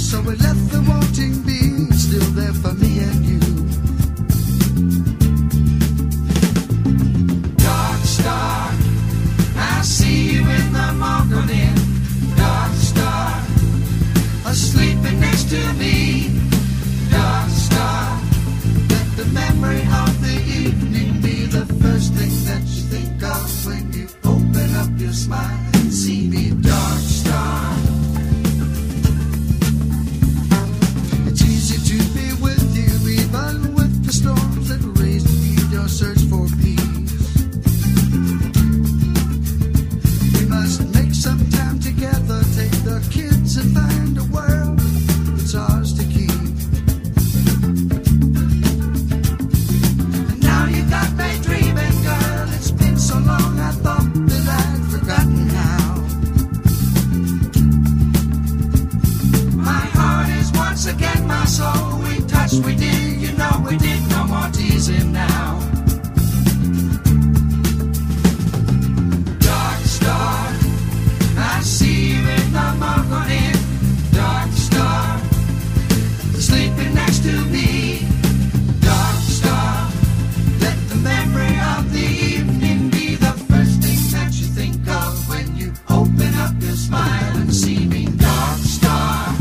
So we let the wanting be still there for me and you. Dark star, I see you in the morning. Dark star, sleeping next to me. Dark star, let the memory of the evening be the first thing that you think of when you open up your smile and see me. Dark star, it's easy to be with you even with the storms that rage in your search for peace. We must make some time together, take the kids and find a world that's ours to keep. And now you got me dreaming, girl. It's been so long I thought that I'd forgotten how. My heart is once again my soul. We touched, we did, you know we did. No more teasing now. Dark star, I see you in the morning. Dark star, sleeping next to me. Dark star, let the memory of the evening be the first thing that you think of when you open up your smile and see me. Dark star.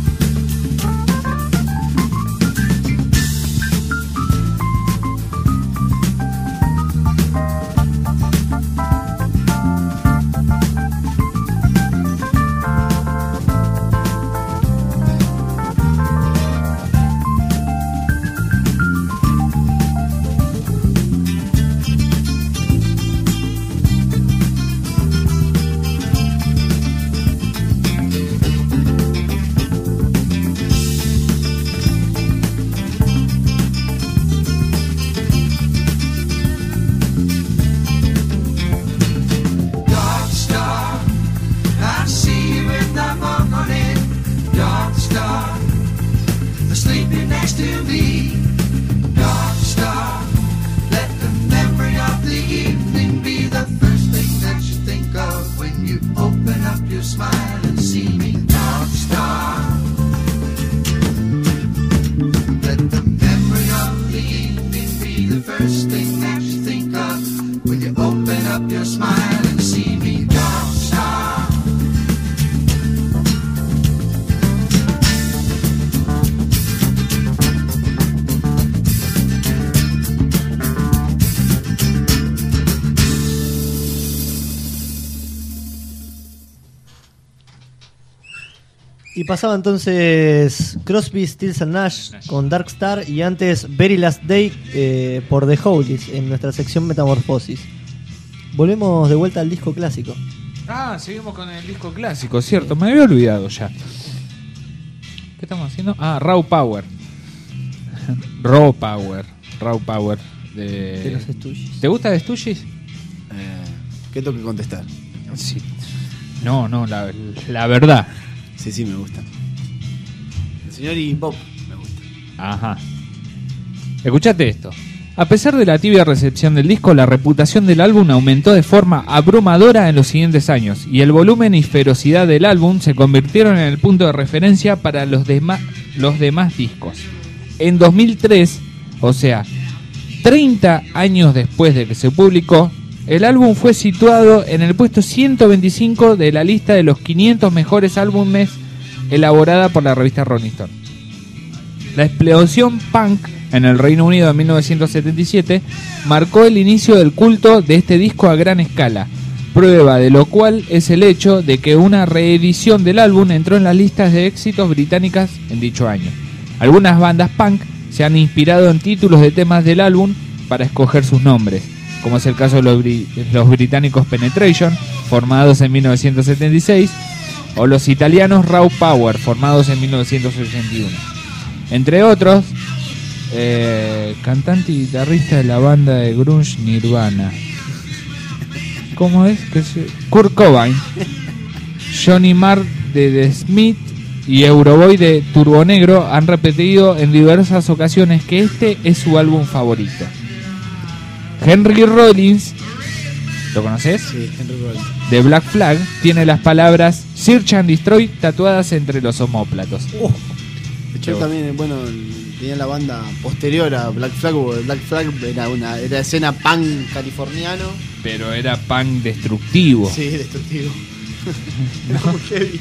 Y pasaba entonces Crosby, Stills and Nash con Dark Star y antes Very Last Day por The Howlis en nuestra sección Metamorfosis. Volvemos de vuelta al disco clásico. Ah, seguimos con el disco clásico, cierto, me había olvidado ya. ¿Qué estamos haciendo? Ah, Raw Power. Raw Power de los Stooges. ¿Te gusta de Stooges? ¿Qué tengo que contestar? Sí. No, la verdad. Sí, me gusta. El señor Iggy Pop me gusta. Ajá. Escuchate esto. A pesar de la tibia recepción del disco, la reputación del álbum aumentó de forma abrumadora en los siguientes años, y el volumen y ferocidad del álbum se convirtieron en el punto de referencia para los demás discos. En 2003, o sea, 30 años después de que se publicó, el álbum fue situado en el puesto 125 de la lista de los 500 mejores álbumes elaborada por la revista Rolling Stone. La explosión punk en el Reino Unido en 1977 marcó el inicio del culto de este disco a gran escala, prueba de lo cual es el hecho de que una reedición del álbum entró en las listas de éxitos británicas en dicho año. Algunas bandas punk se han inspirado en títulos de temas del álbum para escoger sus nombres, como es el caso de los británicos Penetration, formados en 1976, o los italianos Raw Power, formados en 1981. Entre otros, cantante y guitarrista de la banda de grunge Nirvana. ¿Cómo es? Kurt Cobain, Johnny Marr de The Smith y Euroboy de Turbonegro han repetido en diversas ocasiones que este es su álbum favorito. Henry Rollins, ¿lo conoces? Sí, Henry Rollins. De Black Flag tiene las palabras: Search and Destroy tatuadas entre los omóplatos. De hecho, también, bueno, tenía la banda posterior a Black Flag, porque Black Flag era escena punk californiano. Pero era punk destructivo. Sí, destructivo. Muy heavy.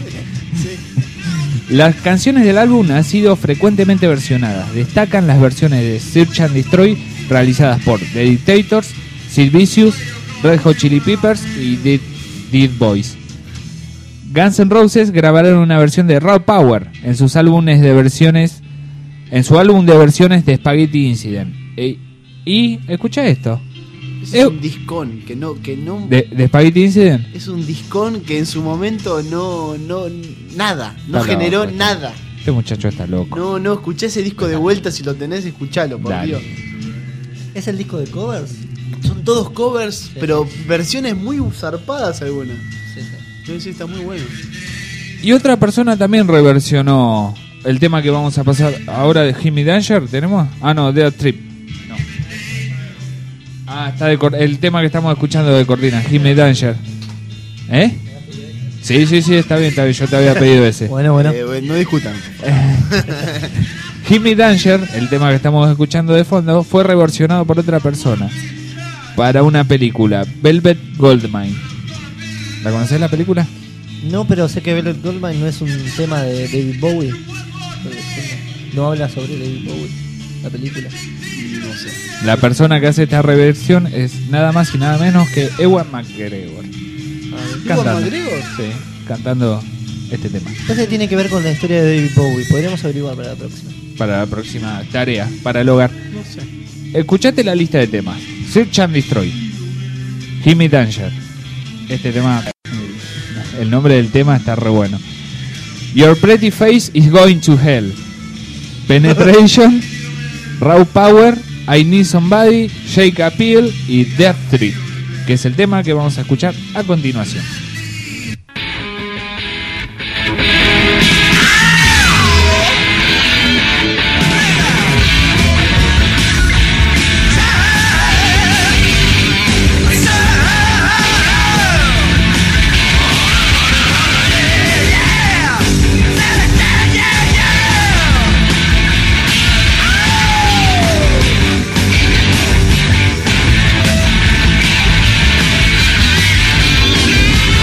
Sí. Las canciones del álbum han sido frecuentemente versionadas. Destacan las versiones de Search and Destroy realizadas por The Dictators, Sid Vicious, Red Hot Chili Peppers y Dead Boys. Guns N' Roses grabaron una versión de Raw Power en su álbum de versiones de Spaghetti Incident. Y escucha esto. Es un discón que no de Spaghetti Incident. es un discón que en su momento no Está generó loco, nada. Este muchacho está loco. No, escuché ese disco de vuelta, si lo tenés, escuchalo, por Dale. Dios. ¿Es el disco de covers? Son todos covers, pero versiones muy zarpadas algunas. Sí. Sí, está muy bueno. Y otra persona también reversionó el tema que vamos a pasar ahora de Jimmy Danger. ¿Tenemos? Ah, no, Dead Trip. No. Ah, está el tema que estamos escuchando de Cortina, Jimmy Danger. ¿Eh? Sí, está bien. Yo te había pedido ese. Bueno. No discutan. Jimmy Danger, el tema que estamos escuchando de fondo, fue reversionado por otra persona para una película, Velvet Goldmine. ¿La conocés la película? No, pero sé que Velvet Goldmine no es un tema de David Bowie. No habla sobre David Bowie, la película. No sé. La persona que hace esta reversión es nada más y nada menos que Ewan McGregor. Cantando. McGregor? Sí, cantando este tema. Entonces tiene que ver con la historia de David Bowie. Podríamos averiguar para la próxima. Para la próxima tarea, para el hogar. No sé. Escuchate la lista de temas. Search and Destroy, Jimmy Danger. Este tema, el nombre del tema está re bueno. Your Pretty Face is Going to Hell, Penetration, Raw Power, I Need Somebody, Shake Appeal y Death Trip, que es el tema que vamos a escuchar a continuación. Yeah.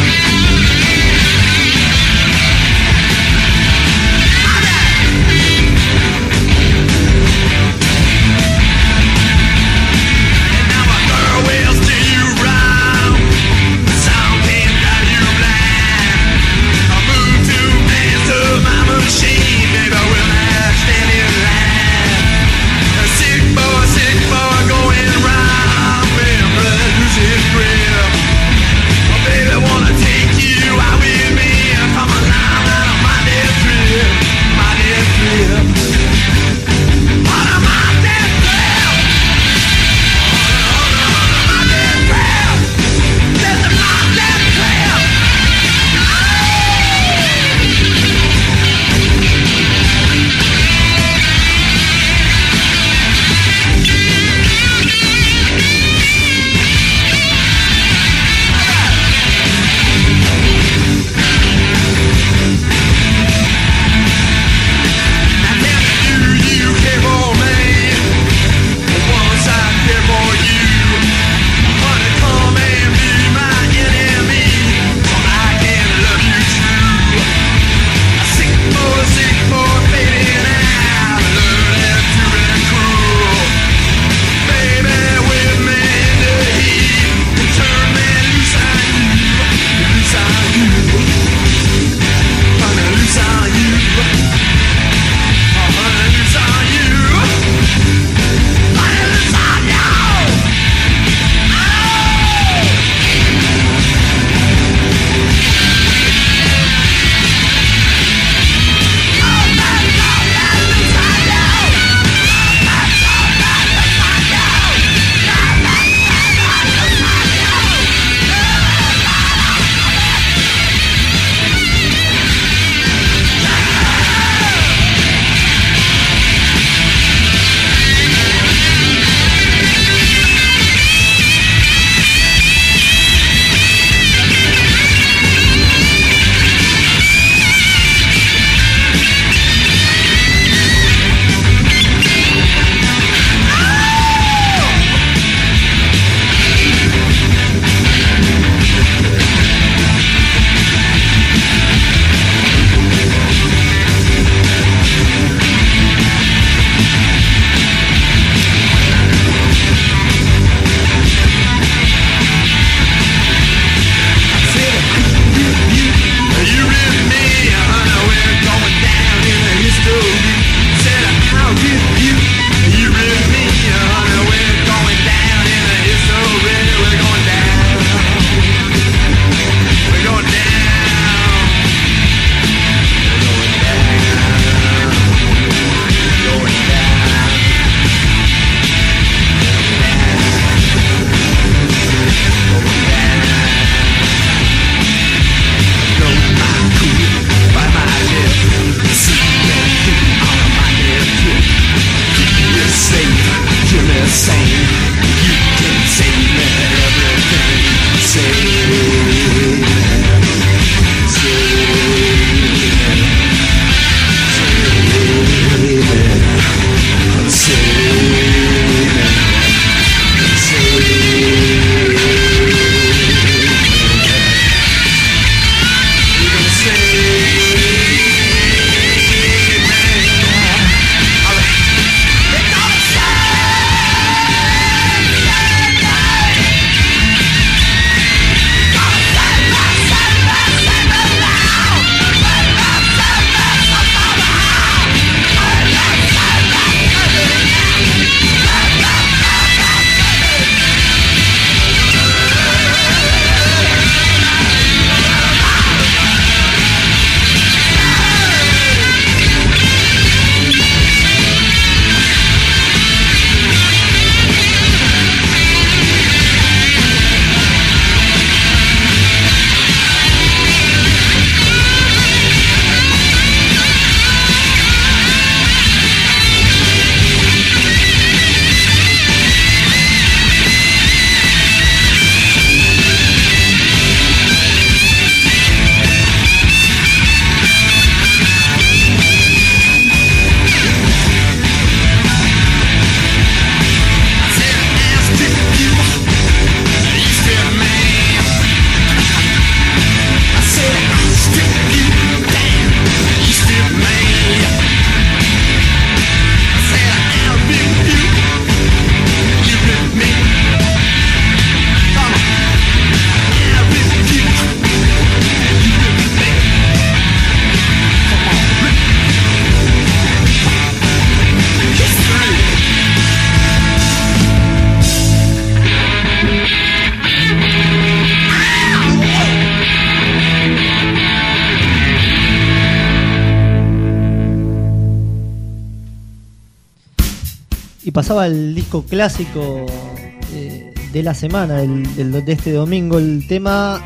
pasaba el disco clásico de la semana, de este domingo, el tema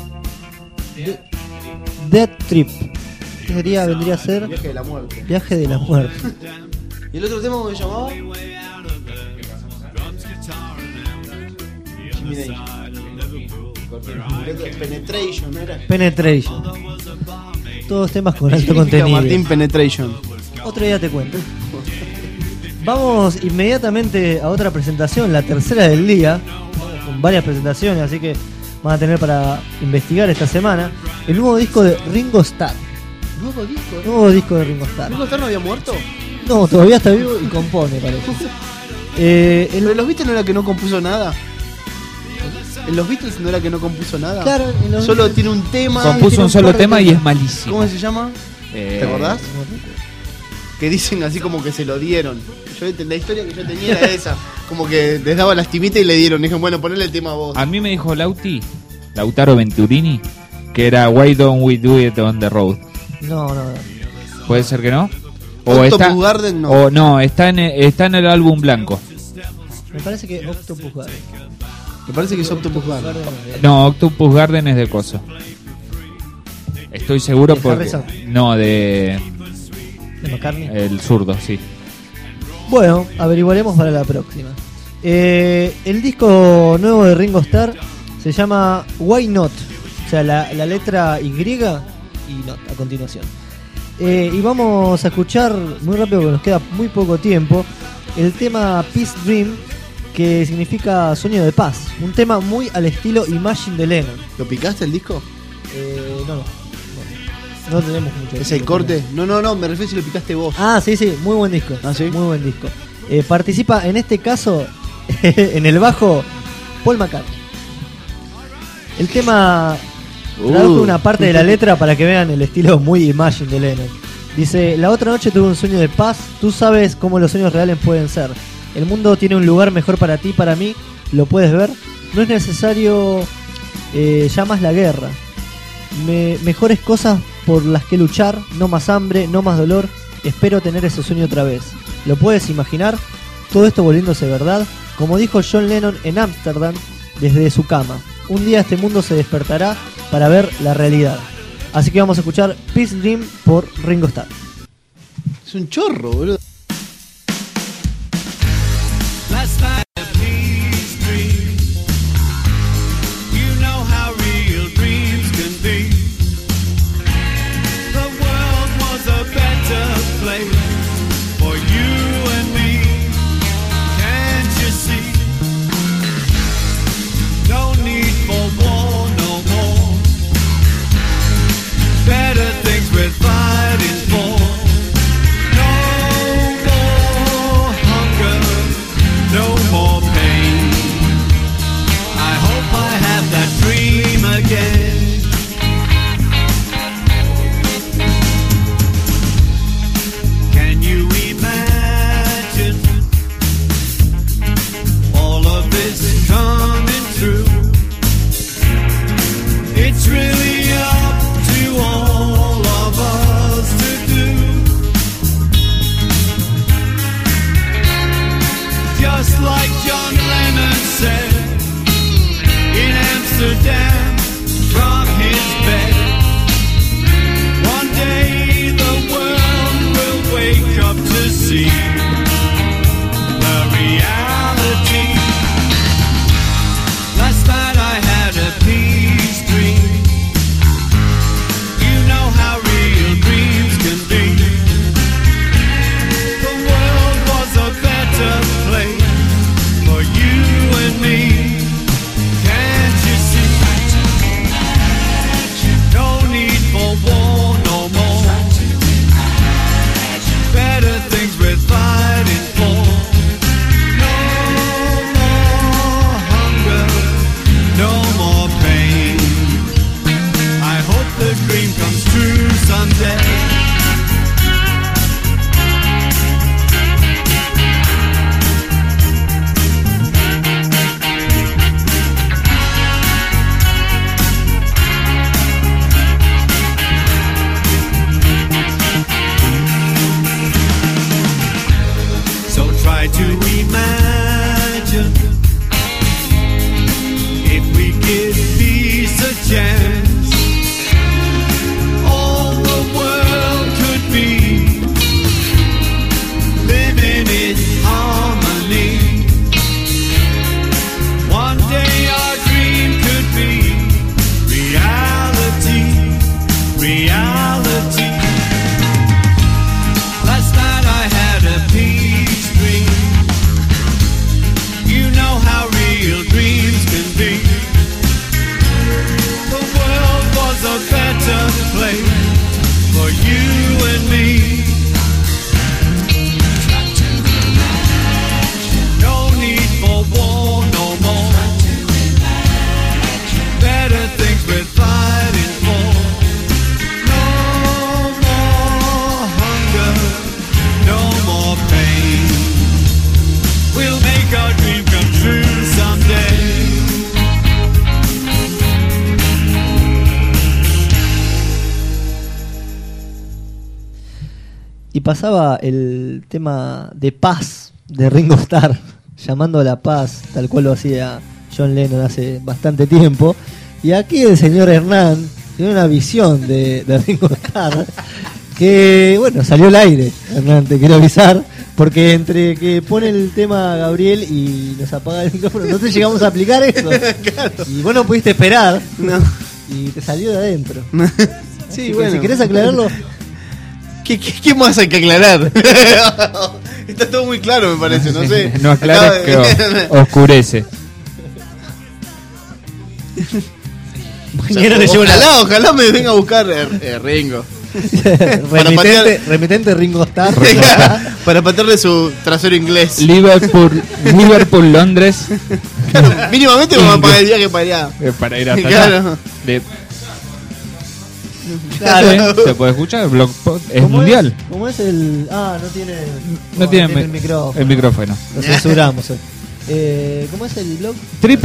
Death Trip. ¿Qué sería? Vendría a ser Viaje de la muerte. Viaje de la muerte. ¿Y el otro tema cómo se llamaba? Penetration, ¿no era? Penetration. Todos temas con ¿Qué alto significa, contenido. Martín, Penetration? Otro día te cuento. Vamos inmediatamente a otra presentación, la tercera del día, con varias presentaciones, así que van a tener para investigar esta semana el nuevo disco de Ringo Starr. ¿Nuevo disco? Nuevo disco de Ringo Starr. ¿Ringo Starr no había muerto? No, todavía está vivo y compone, parece. ¿En los Beatles no era que no compuso nada? ¿En los Beatles no era que no compuso nada? Claro, en los Solo Beatles. tiene un tema. Compuso tiene un solo par de tema y temas. es malísimo. ¿Cómo se llama? ¿Te ¿Te acordás? Que dicen así como que se lo dieron. La historia que yo tenía era esa. Como que les daba lastimita y le dieron. Dijeron, bueno, ponele el tema a vos. A mí me dijo Lautaro Venturini, que era Why Don't We Do It on the Road. No. ¿Puede ser que no? Octopus Garden no. O no, está en el álbum blanco. Me parece que Octopus Garden. Me parece que es Octopus Garden. No, Octopus Garden es de coso. Estoy seguro ¿De porque... Harrison? No, de... De McCartney. El zurdo, sí. Bueno, averiguaremos para la próxima. El disco nuevo de Ringo Starr se llama Why Not. O sea, la letra Y y Not a continuación. Y vamos a escuchar muy rápido, porque nos queda muy poco tiempo, el tema Peace Dream, que significa sueño de paz. Un tema muy al estilo Imagine de Lennon. ¿Lo picaste el disco? No tenemos mucho. ¿Es el corte? No, me refiero si lo picaste vos. Ah, sí, muy buen disco. ¿Ah, sí? Muy buen disco. Participa en este caso en el bajo Paul McCartney. El tema traduce una parte de la letra para que vean el estilo muy Imagine de Lennon. Dice: la otra noche tuve un sueño de paz. Tú sabes cómo los sueños reales pueden ser. El mundo tiene un lugar mejor para ti, para mí. Lo puedes ver. No es necesario ya más la guerra. Mejores cosas por las que luchar. No más hambre, no más dolor. Espero tener ese sueño otra vez. ¿Lo puedes imaginar? Todo esto volviéndose verdad. Como dijo John Lennon en Ámsterdam desde su cama. Un día este mundo se despertará para ver la realidad. Así que vamos a escuchar Peace Dream por Ringo Starr. Es un chorro, boludo. Last night a peace dream. You know how real dreams can be. The world was a better place for you and me. Can't you see? No need for war no more. Better things we're fighting for. No more pain. I hope I have that dream again. Can you imagine all of this coming true? It's really up to all of us to do. Just like John Lennon said in Amsterdam from his bed, one day the world will wake up to see the reality. Last night I had a peace dream. You know how real dreams can be. The world was a better place for you and me. Can't you see? No need for war no more. Better things we're fighting for. No more hunger, no more pain. I hope the dream comes true someday. Try to y pasaba el tema de paz de Ringo Starr, llamando a la paz, tal cual lo hacía John Lennon hace bastante tiempo. Y aquí el señor Hernán tiene una visión de Ringo Starr que, bueno, salió al aire. Hernán, te quiero avisar, porque entre que pone el tema Gabriel y nos apaga el micrófono, no te llegamos a aplicar eso. Claro. Y vos no pudiste esperar No. y te salió de adentro. Sí, Así que bueno. si querés aclararlo, ¿Qué más hay que aclarar? Está todo muy claro, me parece, no sé. No aclares que oscurece. mañana le llevo la Ojalá me venga a buscar Ringo. remitente Ringo Starr. Para patearle su trasero inglés. Liverpool, Londres. Claro, mínimamente me van a pagar el viaje para allá. Para ir hasta Claro. allá. Claro. Se puede escuchar, el Blogspot es ¿Cómo mundial. ¿Cómo es el...? No tiene el micrófono. El micrófono. Lo censuramos hoy. ¿Cómo es el blog?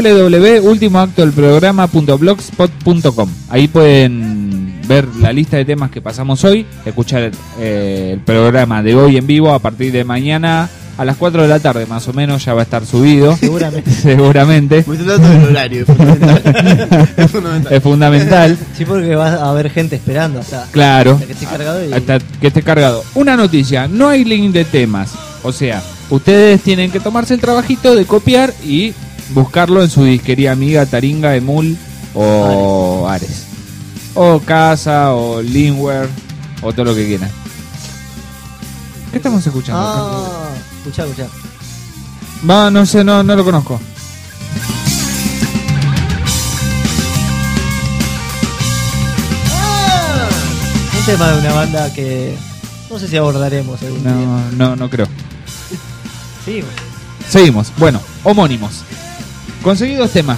www.ultimoactodelprograma.blogspot.com. Ahí pueden ver la lista de temas que pasamos hoy, escuchar el programa de hoy en vivo a partir de mañana a las 4 de la tarde más o menos, ya va a estar subido. Seguramente. Seguramente. Me estoy dando el horario, es fundamental. Es fundamental. Es fundamental. Sí, porque va a haber gente esperando hasta, Claro. hasta que esté cargado. Hasta que esté cargado. Una noticia, no hay link de temas. O sea, ustedes tienen que tomarse el trabajito de copiar y buscarlo en su disquería amiga, Taringa, Emul o Ares. O Casa, o Linware, o todo lo que quieran. ¿Qué estamos escuchando? Escuchá. Va, no sé, no lo conozco. Un tema de una banda que no sé si abordaremos algún día. No creo. Sí, Seguimos. Bueno, homónimos. Conseguidos temas.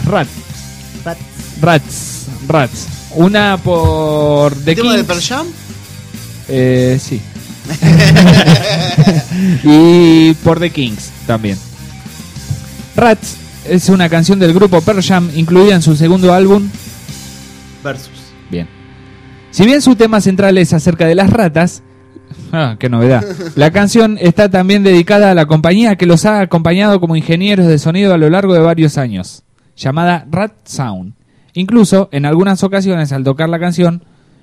Rats. Una por The ¿El tema de Kings. Pearl Jam? Sí. Y por The Kings también. Rats es una canción del grupo Pearl Jam incluida en su segundo álbum. Versus. Bien. Si bien su tema central es acerca de las ratas, qué novedad, la canción está también dedicada a la compañía que los ha acompañado como ingenieros de sonido a lo largo de varios años, llamada Rat Sound. Incluso, en algunas ocasiones, al tocar la canción,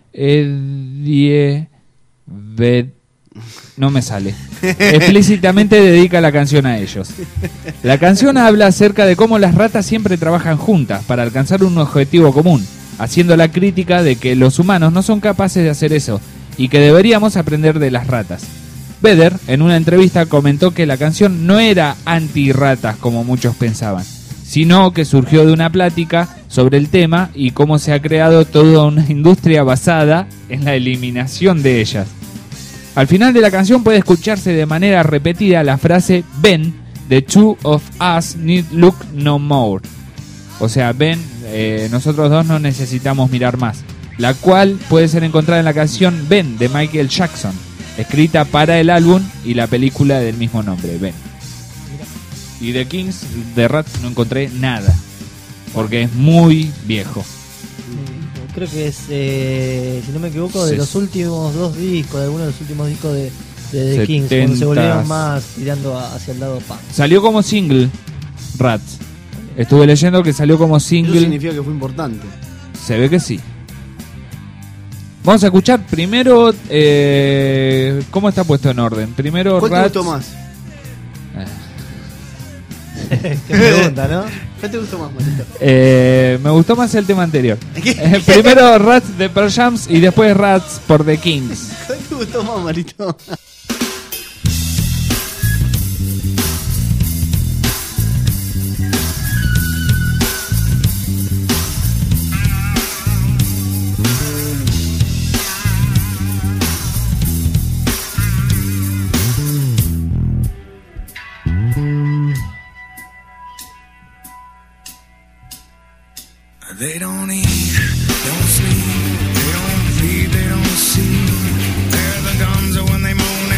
no me sale. Explícitamente dedica la canción a ellos. La canción habla acerca de cómo las ratas siempre trabajan juntas para alcanzar un objetivo común, haciendo la crítica de que los humanos no son capaces de hacer eso y que deberíamos aprender de las ratas. Vedder, en una entrevista, comentó que la canción no era anti-ratas como muchos pensaban, sino que surgió de una plática sobre el tema y cómo se ha creado toda una industria basada en la eliminación de ellas. Al final de la canción puede escucharse de manera repetida la frase "Ben, the two of us need look no more". O sea, ven, nosotros dos no necesitamos mirar más. La cual puede ser encontrada en la canción Ben de Michael Jackson, escrita para el álbum y la película del mismo nombre, Ben. Y de Kings, de Rat, no encontré nada, porque es muy viejo. creo que es, si no me equivoco, de los últimos dos discos, de algunos de los últimos discos de The Kings, cuando se volvieron más tirando hacia el lado punk. Salió como single, Rats. Estuve leyendo que salió como single. Eso significa que fue importante. Se ve que sí. Vamos a escuchar primero cómo está puesto en orden. Primero ¿Cuál Rats. te gustó más? Qué pregunta, ¿no? ¿Cuál te gustó más, Marito? Me gustó más el tema anterior. Primero Rats de Pearl Jam y después Rats por The Kings. ¿Cuál te gustó más, Marito? They don't eat, don't sleep, they don't feed, they don't see. They're the guns when they moan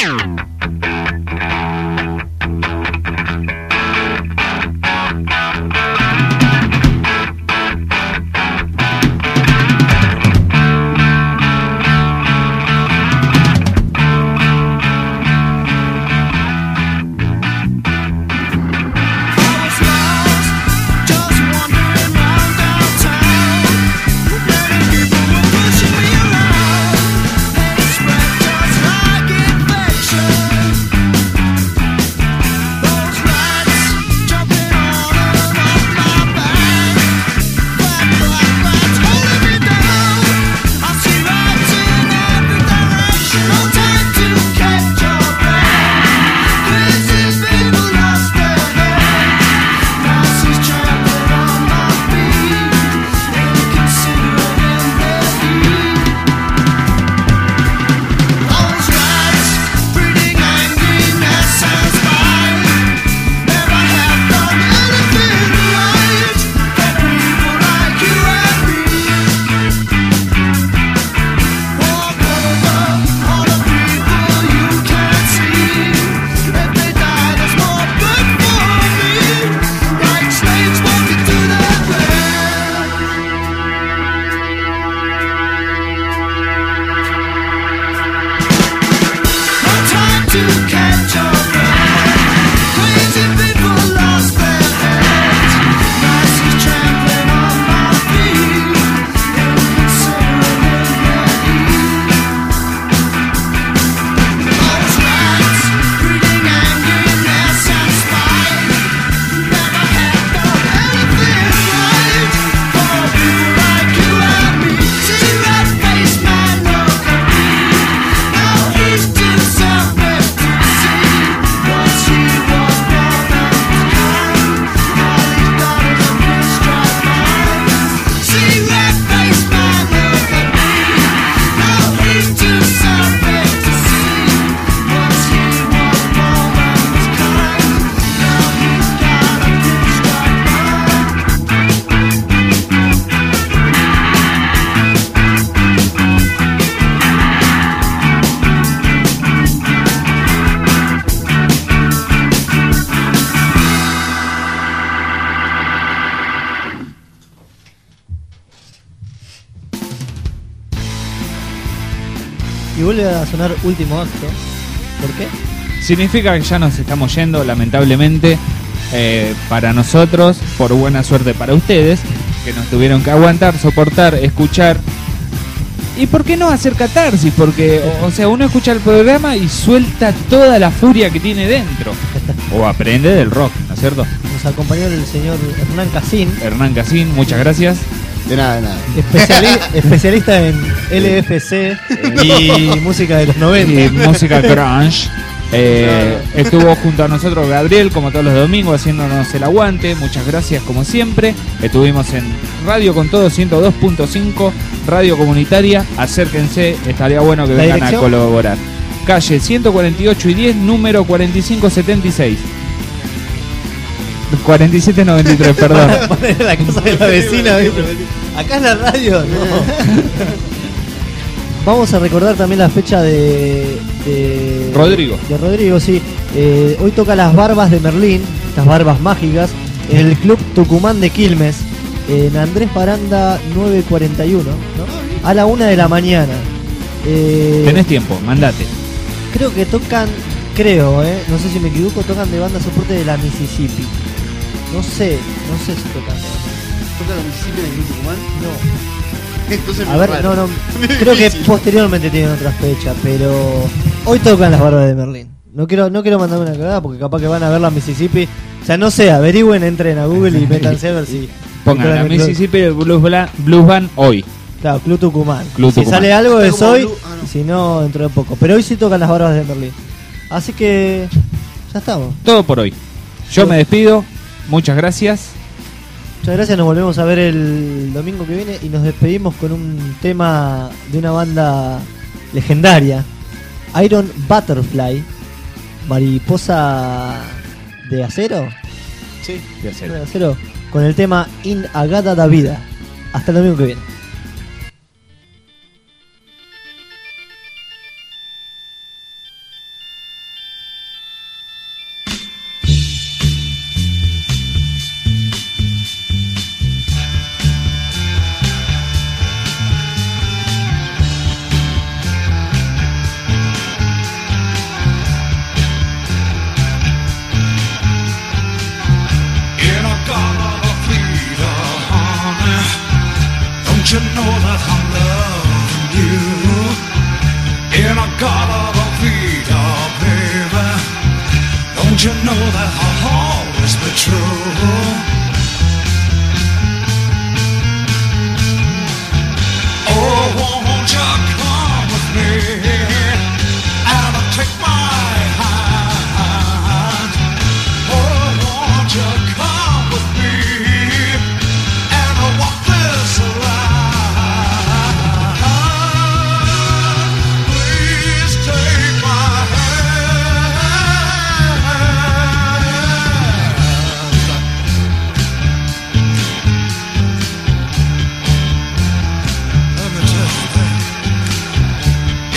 Y vuelve a sonar Último Acto. ¿Por qué? Significa que ya nos estamos yendo, lamentablemente, para nosotros, por buena suerte para ustedes, que nos tuvieron que aguantar, soportar, escuchar. ¿Y por qué no hacer catarsis? Porque, o sea, uno escucha el programa y suelta toda la furia que tiene dentro. O aprende del rock, ¿no es cierto? Nos acompañó el señor Hernán Casín. Hernán Casín, muchas gracias. De nada, de nada. Especialista en LFC y música de los 90. Y música grunge. Estuvo junto a nosotros Gabriel, como todos los domingos, haciéndonos el aguante. Muchas gracias, como siempre. Estuvimos en Radio Con Todo 102.5, Radio Comunitaria. Acérquense, estaría bueno que vengan a colaborar. Calle 148 y 10, número 4576. 4793, perdón. Poner la casa de la vecina, ¿viste? Acá es la radio, no. Vamos a recordar también la fecha de Rodrigo. De Rodrigo, sí. Hoy toca Las Barbas de Merlín, estas barbas mágicas, en el Club Tucumán de Quilmes, en Andrés Baranda 941, ¿no? A la 1 de la mañana. Tenés tiempo, mandate. Creo que tocan, no sé si me equivoco, tocan de banda soporte de la Mississippi. No sé si tocan. ¿Toca la Mississippi en el Club Tucumán? No. Entonces A ver, no. Creo que posteriormente tienen otra fecha, pero hoy tocan Las Barbas de Merlín. No quiero mandarme una cagada porque capaz que van a ver la Mississippi. O sea, no sé, averigüen, entren a Google y métanse a ver si pongan la Mississippi Blues Band hoy. Claro, Club Tucumán. Club Si Tucumán. sale algo es Está como hoy, Blue- no. y si no, dentro de poco. Pero hoy sí tocan Las Barbas de Merlín. Así que ya estamos. Todo por hoy. Yo me despido. Muchas gracias. Muchas gracias, nos volvemos a ver el domingo que viene y nos despedimos con un tema de una banda legendaria, Iron Butterfly, mariposa de acero, Sí. de acero, con el tema In Agata da Vida. Hasta el domingo que viene.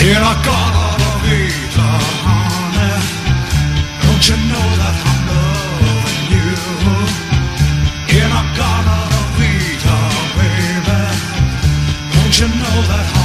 In a Garden of Eden, honey, don't you know that I'm loving you? In a Garden of Eden, baby, don't you know that